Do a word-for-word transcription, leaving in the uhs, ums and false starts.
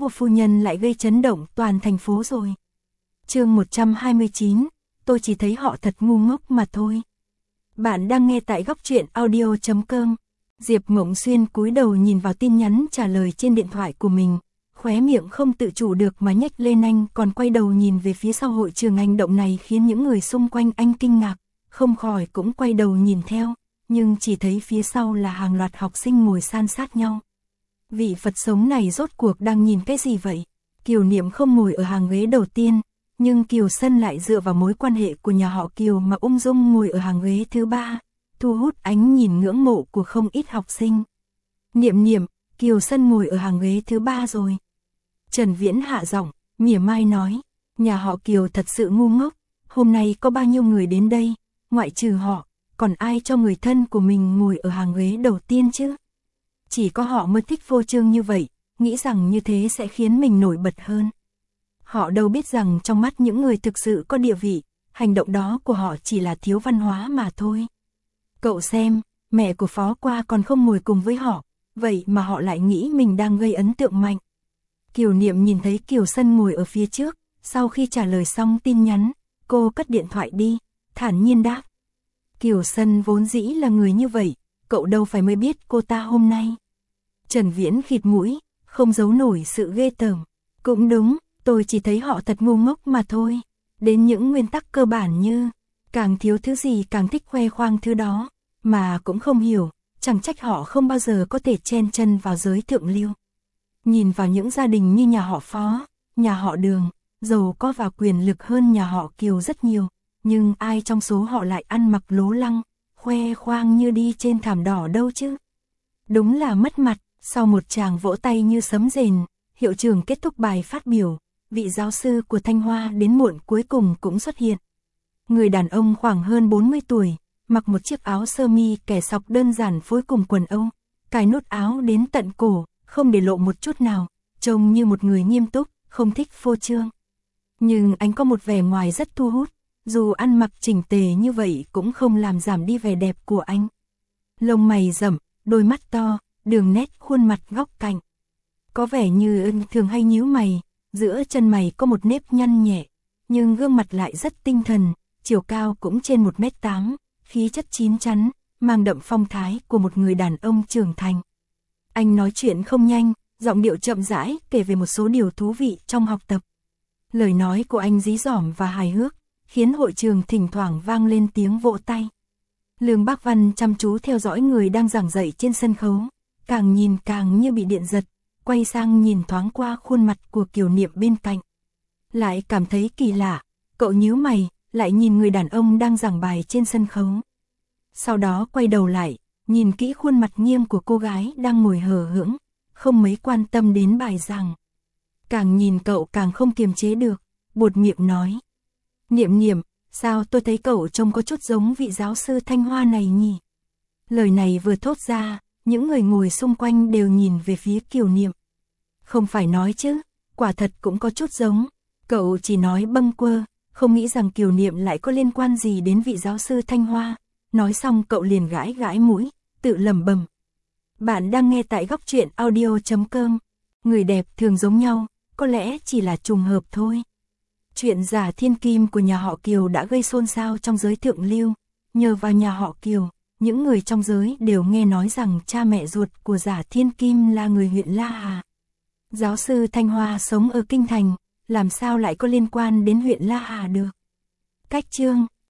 của phu nhân lại gây chấn động toàn thành phố rồi. Chương một trăm hai mươi chín, tôi chỉ thấy họ thật ngu ngốc mà thôi. Bạn đang nghe tại góc truyện audio chấm com. Diệp Mộng Xuyên cúi đầu nhìn vào tin nhắn trả lời trên điện thoại của mình, khóe miệng không tự chủ được mà nhếch lên, anh còn quay đầu nhìn về phía sau hội trường. Hành động này khiến những người xung quanh anh kinh ngạc, không khỏi cũng quay đầu nhìn theo, nhưng chỉ thấy phía sau là hàng loạt học sinh ngồi san sát nhau. Vị Phật sống này rốt cuộc đang nhìn cái gì vậy? Kiều Niệm không ngồi ở hàng ghế đầu tiên, nhưng Kiều Sân lại dựa vào mối quan hệ của nhà họ Kiều mà ung dung ngồi ở hàng ghế thứ ba, thu hút ánh nhìn ngưỡng mộ của không ít học sinh. Niệm Niệm, Kiều Sân ngồi ở hàng ghế thứ ba rồi. Trần Viễn hạ giọng, mỉa mai nói, nhà họ Kiều thật sự ngu ngốc, hôm nay có bao nhiêu người đến đây, ngoại trừ họ, còn ai cho người thân của mình ngồi ở hàng ghế đầu tiên chứ? Chỉ có họ mới thích phô trương như vậy, nghĩ rằng như thế sẽ khiến mình nổi bật hơn. Họ đâu biết rằng trong mắt những người thực sự có địa vị, hành động đó của họ chỉ là thiếu văn hóa mà thôi. Cậu xem, mẹ của Phó Qua còn không ngồi cùng với họ, vậy mà họ lại nghĩ mình đang gây ấn tượng mạnh. Kiều Niệm nhìn thấy Kiều Sân ngồi ở phía trước, sau khi trả lời xong tin nhắn, cô cất điện thoại đi, thản nhiên đáp. Kiều Sân vốn dĩ là người như vậy, cậu đâu phải mới biết cô ta hôm nay. Trần Viễn khịt mũi, không giấu nổi sự ghê tởm. Cũng đúng, tôi chỉ thấy họ thật ngu ngốc mà thôi. Đến những nguyên tắc cơ bản như, càng thiếu thứ gì càng thích khoe khoang thứ đó, mà cũng không hiểu, chẳng trách họ không bao giờ có thể chen chân vào giới thượng lưu. Nhìn vào những gia đình như nhà họ Phó, nhà họ Đường, giàu có và quyền lực hơn nhà họ Kiều rất nhiều, nhưng ai trong số họ lại ăn mặc lố lăng, khoe khoang như đi trên thảm đỏ đâu chứ. Đúng là mất mặt. Sau một tràng vỗ tay như sấm rền, hiệu trưởng kết thúc bài phát biểu, vị giáo sư của Thanh Hoa đến muộn cuối cùng cũng xuất hiện. Người đàn ông khoảng hơn bốn mươi tuổi, mặc một chiếc áo sơ mi kẻ sọc đơn giản phối cùng quần âu, cài nút áo đến tận cổ, không để lộ một chút nào, trông như một người nghiêm túc, không thích phô trương. Nhưng anh có một vẻ ngoài rất thu hút, dù ăn mặc chỉnh tề như vậy cũng không làm giảm đi vẻ đẹp của anh. Lông mày rậm, đôi mắt to, đường nét khuôn mặt góc cạnh. Có vẻ như thường hay nhíu mày, giữa chân mày có một nếp nhăn nhẹ, nhưng gương mặt lại rất tinh thần, chiều cao cũng trên một mét tám, khí chất chín chắn, mang đậm phong thái của một người đàn ông trưởng thành. Anh nói chuyện không nhanh, giọng điệu chậm rãi kể về một số điều thú vị trong học tập. Lời nói của anh dí dỏm và hài hước, khiến hội trường thỉnh thoảng vang lên tiếng vỗ tay. Lương Bác Văn chăm chú theo dõi người đang giảng dạy trên sân khấu, càng nhìn càng như bị điện giật, quay sang nhìn thoáng qua khuôn mặt của Kiều Niệm bên cạnh. Lại cảm thấy kỳ lạ, cậu nhíu mày, lại nhìn người đàn ông đang giảng bài trên sân khấu. Sau đó quay đầu lại, nhìn kỹ khuôn mặt nghiêm của cô gái đang ngồi hờ hững, không mấy quan tâm đến bài giảng. Càng nhìn cậu càng không kiềm chế được, buột miệng nói. Niệm Niệm, sao tôi thấy cậu trông có chút giống vị giáo sư Thanh Hoa này nhỉ? Lời này vừa thốt ra, những người ngồi xung quanh đều nhìn về phía Kiều Niệm. Không phải nói chứ, quả thật cũng có chút giống. Cậu chỉ nói bâng quơ, không nghĩ rằng Kiều Niệm lại có liên quan gì đến vị giáo sư Thanh Hoa. Nói xong cậu liền gãi gãi mũi, tự lẩm bẩm. Bạn đang nghe tại góc truyện audio chấm com. Người đẹp thường giống nhau, có lẽ chỉ là trùng hợp thôi. Chuyện giả thiên kim của nhà họ Kiều đã gây xôn xao trong giới thượng lưu. Nhờ vào nhà họ Kiều, những người trong giới đều nghe nói rằng cha mẹ ruột của giả thiên kim là người huyện La Hà. Giáo sư Thanh Hoa sống ở Kinh Thành, làm sao lại có liên quan đến huyện La Hà được? Cách chương